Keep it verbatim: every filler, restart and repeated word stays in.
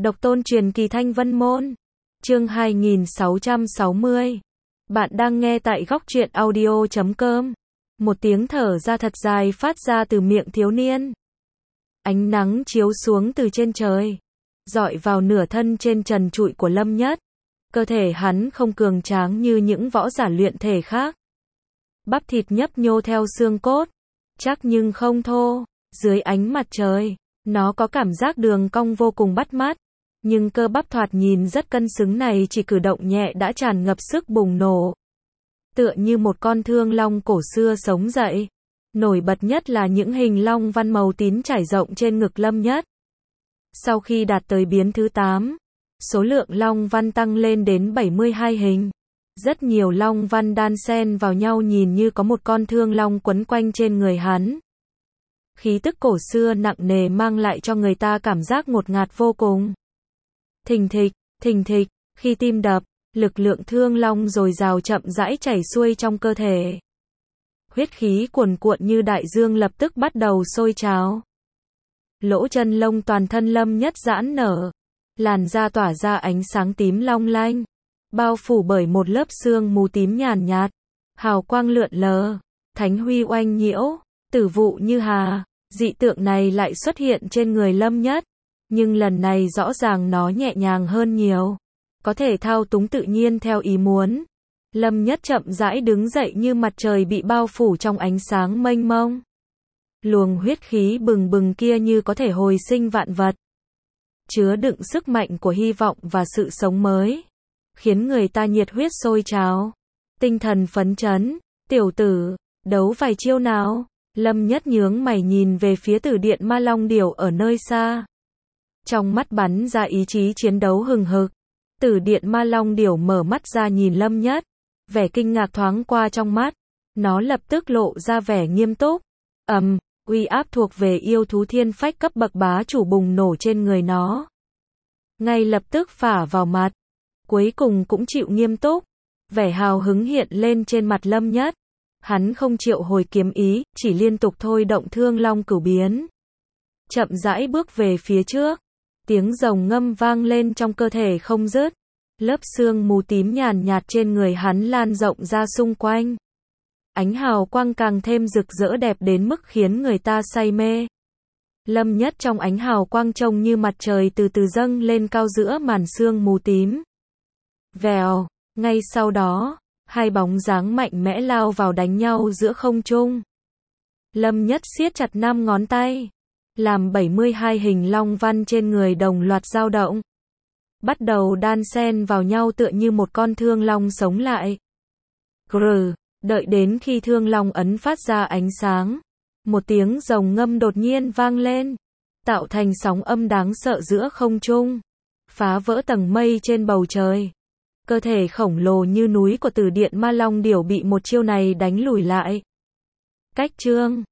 Độc tôn truyền kỳ Thanh Vân Môn. Chương hai nghìn sáu trăm sáu mươi. Bạn đang nghe tại góc truyện audio chấm com. Một tiếng thở ra thật dài phát ra từ miệng thiếu niên. Ánh nắng chiếu xuống từ trên trời, rọi vào nửa thân trên trần trụi của Lâm Nhất. Cơ thể hắn không cường tráng như những võ giả luyện thể khác. Bắp thịt nhấp nhô theo xương cốt, chắc nhưng không thô. Dưới ánh mặt trời, nó có cảm giác đường cong vô cùng bắt mắt. Nhưng cơ bắp thoạt nhìn rất cân xứng này chỉ cử động nhẹ đã tràn ngập sức bùng nổ. Tựa như một con thương long cổ xưa sống dậy. Nổi bật nhất là những hình long văn màu tím trải rộng trên ngực Lâm Nhất. Sau khi đạt tới biến thứ tám, số lượng long văn tăng lên đến bảy mươi hai hình. Rất nhiều long văn đan xen vào nhau nhìn như có một con thương long quấn quanh trên người hắn. Khí tức cổ xưa nặng nề mang lại cho người ta cảm giác ngột ngạt vô cùng. Thình thịch, thình thịch, khi tim đập, lực lượng thương long dồi dào chậm rãi chảy xuôi trong cơ thể. Huyết khí cuồn cuộn như đại dương lập tức bắt đầu sôi trào. Lỗ chân lông toàn thân Lâm Nhất giãn nở, làn da tỏa ra ánh sáng tím long lanh, bao phủ bởi một lớp sương mù tím nhàn nhạt, hào quang lượn lờ, thánh huy oanh nhiễu, tử vụ như hà. Dị tượng này lại xuất hiện trên người Lâm Nhất, nhưng lần này rõ ràng nó nhẹ nhàng hơn nhiều, có thể thao túng tự nhiên theo ý muốn. Lâm Nhất chậm rãi đứng dậy như mặt trời bị bao phủ trong ánh sáng mênh mông. Luồng huyết khí bừng bừng kia như có thể hồi sinh vạn vật, chứa đựng sức mạnh của hy vọng và sự sống mới, khiến người ta nhiệt huyết sôi trào, tinh thần phấn chấn. Tiểu tử, đấu vài chiêu nào? Lâm Nhất nhướng mày nhìn về phía Tử Điện Ma Long Điểu ở nơi xa. Trong mắt bắn ra ý chí chiến đấu hừng hực. Tử Điện Ma Long Điểu mở mắt ra nhìn Lâm Nhất. Vẻ kinh ngạc thoáng qua trong mắt. Nó lập tức lộ ra vẻ nghiêm túc. Ầm, uy áp thuộc về yêu thú thiên phách cấp bậc bá chủ bùng nổ trên người nó. Ngay lập tức phả vào mặt. Cuối cùng cũng chịu nghiêm túc. Vẻ hào hứng hiện lên trên mặt Lâm Nhất. Hắn không triệu hồi kiếm ý, chỉ liên tục thôi động thương long cửu biến. Chậm rãi bước về phía trước. Tiếng rồng ngâm vang lên trong cơ thể không dứt. Lớp sương mù tím nhàn nhạt trên người hắn lan rộng ra xung quanh. Ánh hào quang càng thêm rực rỡ đẹp đến mức khiến người ta say mê. Lâm Nhất trong ánh hào quang trông như mặt trời từ từ dâng lên cao giữa màn sương mù tím. Vèo, ngay sau đó, hai bóng dáng mạnh mẽ lao vào đánh nhau giữa không trung. Lâm Nhất siết chặt năm ngón tay, làm bảy mươi hai hình long văn trên người đồng loạt dao động, bắt đầu đan xen vào nhau tựa như một con thương long sống lại. Grr, đợi đến khi thương long ấn phát ra ánh sáng, một tiếng rồng ngâm đột nhiên vang lên, tạo thành sóng âm đáng sợ giữa không trung, phá vỡ tầng mây trên bầu trời. Cơ thể khổng lồ như núi của Tử Điện Ma Long Điểu bị một chiêu này đánh lùi lại. Cách chương